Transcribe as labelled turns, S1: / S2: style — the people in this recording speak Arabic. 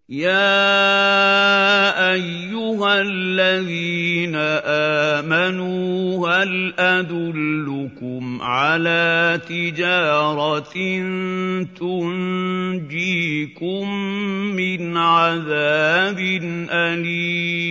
S1: يَا أَيُّهَا الَّذِينَ آمَنُوا هَلْ أَدُلُّكُمْ عَلَىٰ تِجَارَةٍ تُنجِيكُم مِّنْ عَذَابٍ أَلِيمٍ